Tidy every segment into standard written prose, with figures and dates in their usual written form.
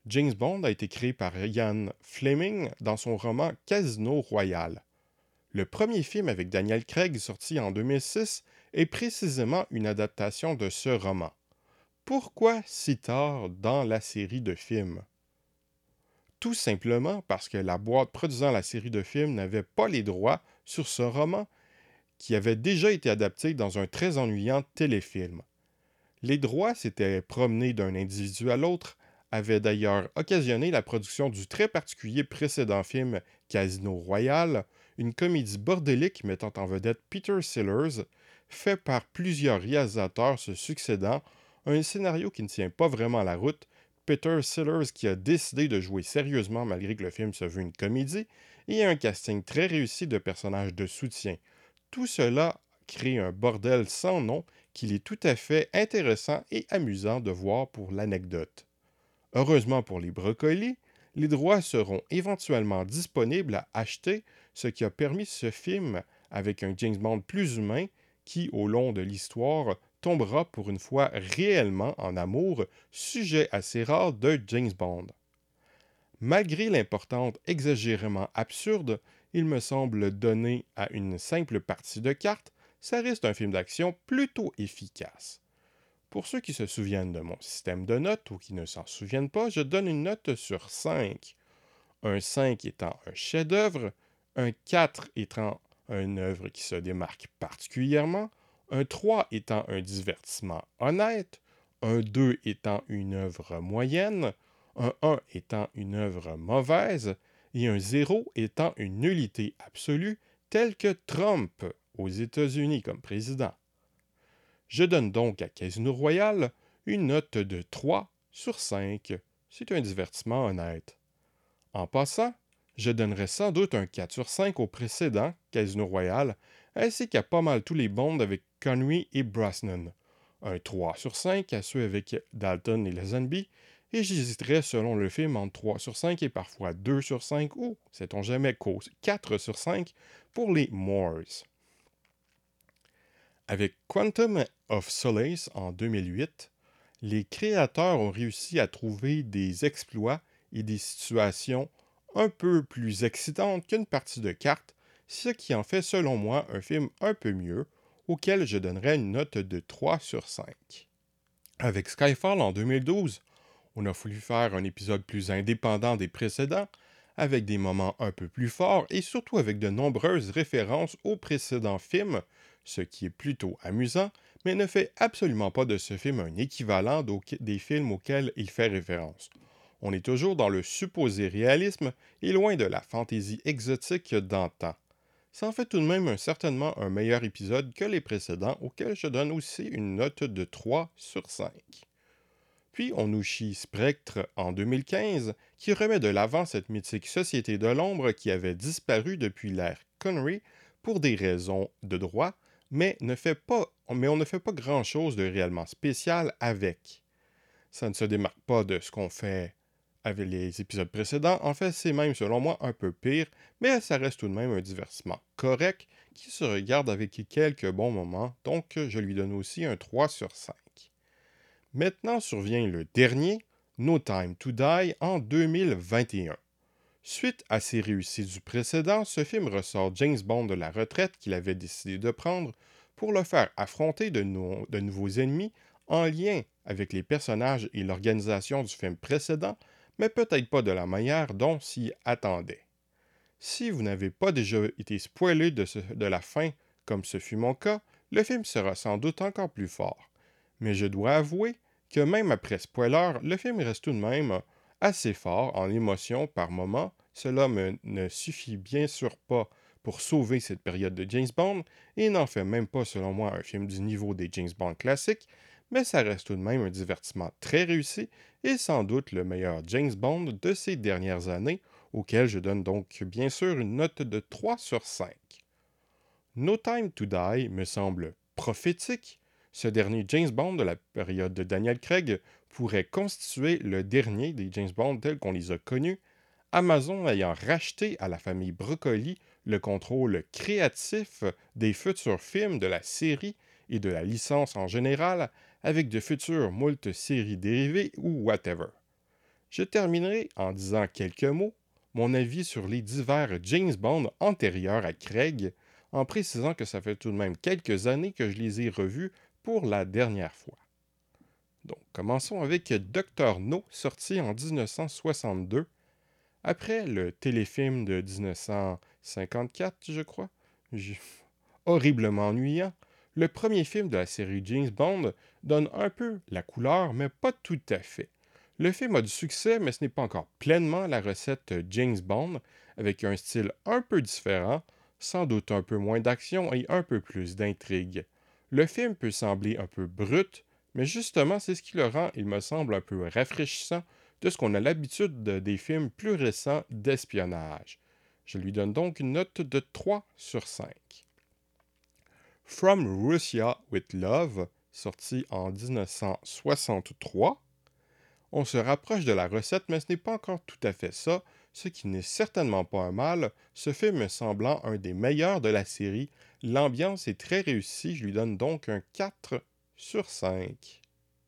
James Bond a été créé par Ian Fleming dans son roman Casino Royale. Le premier film avec Daniel Craig sorti en 2006 est précisément une adaptation de ce roman. Pourquoi si tard dans la série de films? Tout simplement parce que la boîte produisant la série de films n'avait pas les droits sur ce roman qui avait déjà été adapté dans un très ennuyant téléfilm. Les droits s'étaient promenés d'un individu à l'autre, avaient d'ailleurs occasionné la production du très particulier précédent film Casino Royale, une comédie bordélique mettant en vedette Peter Sellers, fait par plusieurs réalisateurs se succédant, un scénario qui ne tient pas vraiment la route, Peter Sellers qui a décidé de jouer sérieusement malgré que le film se veut une comédie, et un casting très réussi de personnages de soutien. Tout cela crée un bordel sans nom qu'il est tout à fait intéressant et amusant de voir pour l'anecdote. Heureusement pour les brocolis, les droits seront éventuellement disponibles à acheter, ce qui a permis ce film, avec un James Bond plus humain, qui, au long de l'histoire, tombera pour une fois réellement en amour, sujet assez rare de James Bond. Malgré l'importante exagérément absurde, il me semble donner à une simple partie de cartes, ça reste un film d'action plutôt efficace. Pour ceux qui se souviennent de mon système de notes ou qui ne s'en souviennent pas, je donne une note sur 5. Un 5 étant un chef-d'œuvre, un 4 étant une œuvre qui se démarque particulièrement, un 3 étant un divertissement honnête, un 2 étant une œuvre moyenne, un 1 étant une œuvre mauvaise et un 0 étant une nullité absolue telle que Trump aux États-Unis comme président. Je donne donc à Casino Royale une note de 3 sur 5. C'est un divertissement honnête. En passant, je donnerais sans doute un 4 sur 5 au précédent, Casino Royale, ainsi qu'à pas mal tous les Bonds avec Connery et Brosnan. Un 3 sur 5 à ceux avec Dalton et Lazenby, et j'hésiterais selon le film entre 3 sur 5 et parfois 2 sur 5 ou, sait-on jamais, cause 4 sur 5 pour les Moores. Avec Quantum of Solace en 2008, les créateurs ont réussi à trouver des exploits et des situations un peu plus excitantes qu'une partie de cartes, ce qui en fait selon moi un film un peu mieux, auquel je donnerais une note de 3 sur 5. Avec Skyfall en 2012, on a voulu faire un épisode plus indépendant des précédents, avec des moments un peu plus forts et surtout avec de nombreuses références aux précédents films, ce qui est plutôt amusant, mais ne fait absolument pas de ce film un équivalent des films auxquels il fait référence. On est toujours dans le supposé réalisme et loin de la fantaisie exotique d'antan. Ça en fait tout de même certainement un meilleur épisode que les précédents auxquels je donne aussi une note de 3 sur 5. Puis on nous chie Spectre en 2015, qui remet de l'avant cette mythique société de l'ombre qui avait disparu depuis l'ère Connery pour des raisons de droit, mais on ne fait pas grand-chose de réellement spécial avec. Ça ne se démarque pas de ce qu'on fait avec les épisodes précédents, en fait c'est même selon moi un peu pire, mais ça reste tout de même un divertissement correct qui se regarde avec quelques bons moments, donc je lui donne aussi un 3 sur 5. Maintenant survient le dernier, No Time to Die, en 2021. Suite à ses réussites du précédent, ce film ressort James Bond de la retraite qu'il avait décidé de prendre pour le faire affronter de nouveaux ennemis en lien avec les personnages et l'organisation du film précédent, mais peut-être pas de la manière dont s'y attendait. Si vous n'avez pas déjà été spoilé de la fin, comme ce fut mon cas, le film sera sans doute encore plus fort. Mais je dois avouer que même après spoiler, le film reste tout de même assez fort en émotion par moment. Cela ne suffit bien sûr pas pour sauver cette période de James Bond et n'en fait même pas selon moi un film du niveau des James Bond classiques, mais ça reste tout de même un divertissement très réussi et sans doute le meilleur James Bond de ces dernières années, auquel je donne donc bien sûr une note de 3 sur 5. No Time to Die me semble prophétique. Ce dernier James Bond de la période de Daniel Craig pourrait constituer le dernier des James Bond tels qu'on les a connus, Amazon ayant racheté à la famille Broccoli le contrôle créatif des futurs films de la série et de la licence en général, avec de futures moult séries dérivées ou whatever. Je terminerai en disant quelques mots, mon avis sur les divers James Bond antérieurs à Craig, en précisant que ça fait tout de même quelques années que je les ai revus pour la dernière fois. Donc, commençons avec Dr. No, sorti en 1962, après le téléfilm de 1954, je crois. Horriblement ennuyant, le premier film de la série James Bond donne un peu la couleur, mais pas tout à fait. Le film a du succès, mais ce n'est pas encore pleinement la recette James Bond, avec un style un peu différent, sans doute un peu moins d'action et un peu plus d'intrigue. Le film peut sembler un peu brut, mais justement c'est ce qui le rend, il me semble, un peu rafraîchissant de ce qu'on a l'habitude des films plus récents d'espionnage. Je lui donne donc une note de 3 sur 5. From Russia with Love, sorti en 1963. On se rapproche de la recette, mais ce n'est pas encore tout à fait ça, ce qui n'est certainement pas un mal, ce film semblant un des meilleurs de la série. L'ambiance est très réussie, je lui donne donc un 4 sur 5.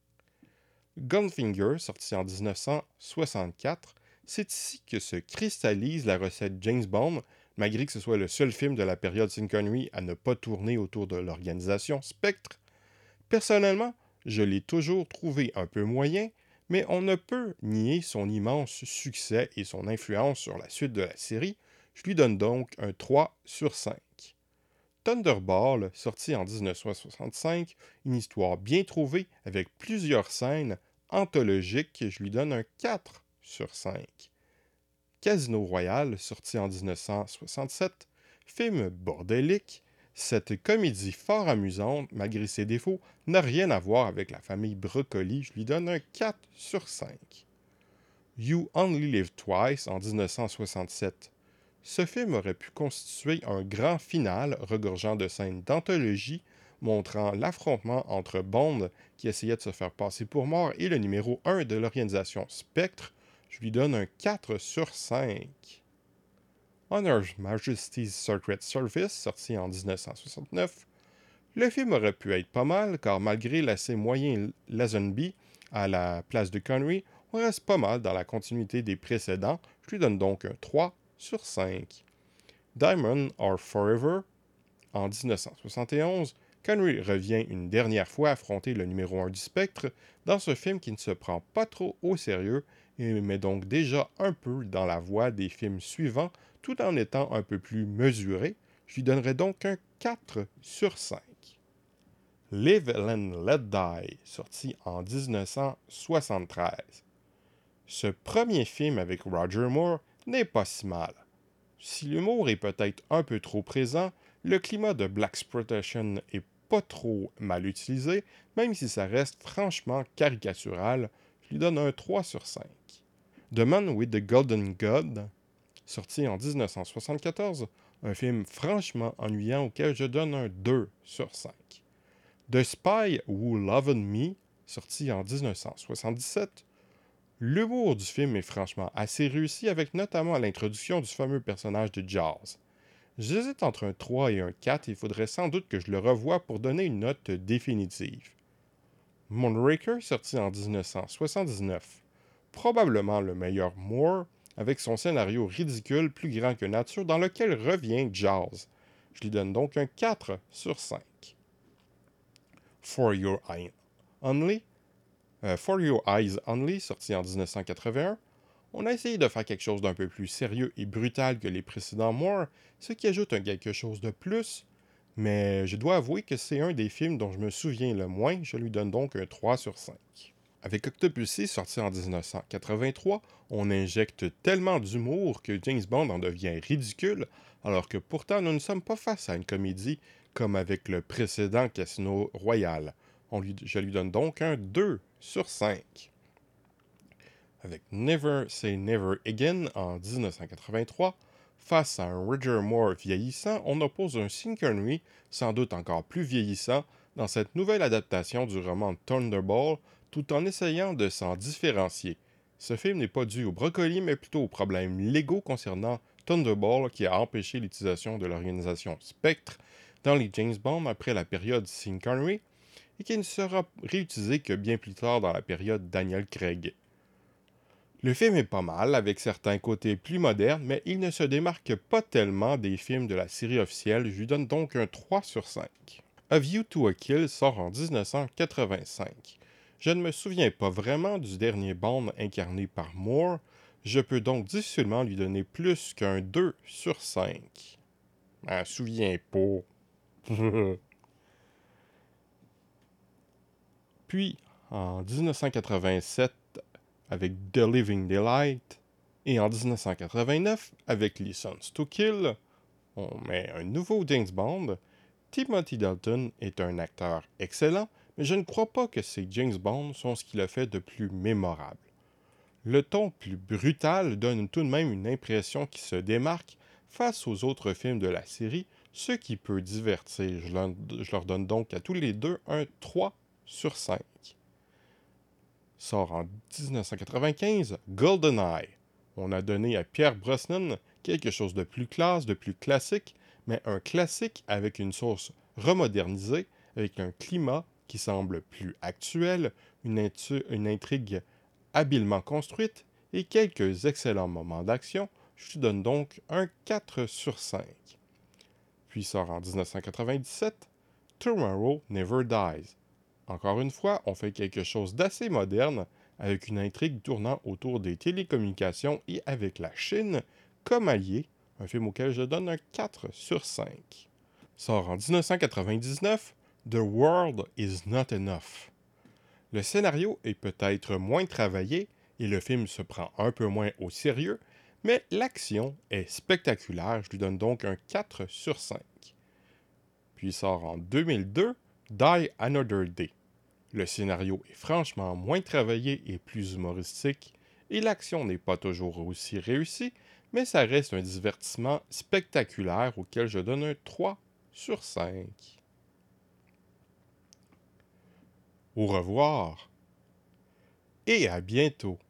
Gunfinger, sorti en 1964, c'est ici que se cristallise la recette James Bond, malgré que ce soit le seul film de la période Sean Connery à ne pas tourner autour de l'organisation Spectre. Personnellement, je l'ai toujours trouvé un peu moyen, mais on ne peut nier son immense succès et son influence sur la suite de la série. Je lui donne donc un 3 sur 5. Thunderball, sorti en 1965, une histoire bien trouvée avec plusieurs scènes anthologiques, je lui donne un 4 sur 5. Casino Royale, sorti en 1967, film bordélique, cette comédie fort amusante, malgré ses défauts, n'a rien à voir avec la famille Broccoli, je lui donne un 4 sur 5. You Only Live Twice en 1967. Ce film aurait pu constituer un grand final regorgeant de scènes d'anthologie montrant l'affrontement entre Bond, qui essayait de se faire passer pour mort, et le numéro 1 de l'organisation Spectre. Je lui donne un 4 sur 5. On Her Majesty's Secret Service, sorti en 1969. Le film aurait pu être pas mal, car malgré l'assez moyen Lazenby à la place de Connery, on reste pas mal dans la continuité des précédents. Je lui donne donc un 3 sur 5. Diamond or Forever, en 1971, Connery revient une dernière fois affronter le numéro 1 du Spectre dans ce film qui ne se prend pas trop au sérieux et met donc déjà un peu dans la voie des films suivants tout en étant un peu plus mesuré. Je lui donnerai donc un 4 sur 5. Live and Let Die, sorti en 1973. Ce premier film avec Roger Moore n'est pas si mal. Si l'humour est peut-être un peu trop présent, le climat de Blaxploitation est pas trop mal utilisé, même si ça reste franchement caricatural. Je lui donne un 3 sur 5. The Man with the Golden God, sorti en 1974, un film franchement ennuyant auquel je donne un 2 sur 5. The Spy Who Loved Me, sorti en 1977, l'humour du film est franchement assez réussi avec notamment l'introduction du fameux personnage de Jaws. J'hésite entre un 3 et un 4 et il faudrait sans doute que je le revoie pour donner une note définitive. Moonraker, sorti en 1979, probablement le meilleur Moore, avec son scénario ridicule plus grand que nature dans lequel revient Jaws. Je lui donne donc un 4 sur 5. For Your Eyes Only, sorti en 1981, on a essayé de faire quelque chose d'un peu plus sérieux et brutal que les précédents Moore, ce qui ajoute un quelque chose de plus, mais je dois avouer que c'est un des films dont je me souviens le moins, je lui donne donc un 3 sur 5. Avec Octopussy, sorti en 1983, on injecte tellement d'humour que James Bond en devient ridicule, alors que pourtant nous ne sommes pas face à une comédie comme avec le précédent Casino Royale. Je lui donne donc un 2 sur 5. Avec Never Say Never Again en 1983, face à un Roger Moore vieillissant, on oppose un Sean Connery, sans doute encore plus vieillissant, dans cette nouvelle adaptation du roman Thunderball, tout en essayant de s'en différencier. Ce film n'est pas dû au brocoli, mais plutôt aux problèmes légaux concernant Thunderball qui a empêché l'utilisation de l'organisation Spectre dans les James Bond après la période Sean Connery et qui ne sera réutilisé que bien plus tard dans la période Daniel Craig. Le film est pas mal, avec certains côtés plus modernes, mais il ne se démarque pas tellement des films de la série officielle, je lui donne donc un 3 sur 5. A View to a Kill sort en 1985. Je ne me souviens pas vraiment du dernier Bond incarné par Moore, je peux donc difficilement lui donner plus qu'un 2 sur 5. Je m'en souviens pas. Puis, en 1987, avec The Living Daylight, et en 1989, avec License to Kill, on met un nouveau James Bond. Timothy Dalton est un acteur excellent, mais je ne crois pas que ces James Bond sont ce qu'il a fait de plus mémorable. Le ton plus brutal donne tout de même une impression qui se démarque face aux autres films de la série, ce qui peut divertir. Je leur donne donc à tous les deux un 3 sur 5. Sort en 1995, GoldenEye. On a donné à Pierce Brosnan quelque chose de plus classe, de plus classique, mais un classique avec une sauce remodernisée, avec un climat qui semble plus actuel, une intrigue habilement construite et quelques excellents moments d'action. Je te donne donc un 4 sur 5. Puis sort en 1997, Tomorrow Never Dies. Encore une fois, on fait quelque chose d'assez moderne, avec une intrigue tournant autour des télécommunications et avec la Chine comme allié, un film auquel je donne un 4 sur 5. Sort en 1999, The World Is Not Enough. Le scénario est peut-être moins travaillé et le film se prend un peu moins au sérieux, mais l'action est spectaculaire, je lui donne donc un 4 sur 5. Puis sort en 2002, Die Another Day. Le scénario est franchement moins travaillé et plus humoristique, et l'action n'est pas toujours aussi réussie, mais ça reste un divertissement spectaculaire auquel je donne un 3 sur 5. Au revoir et à bientôt.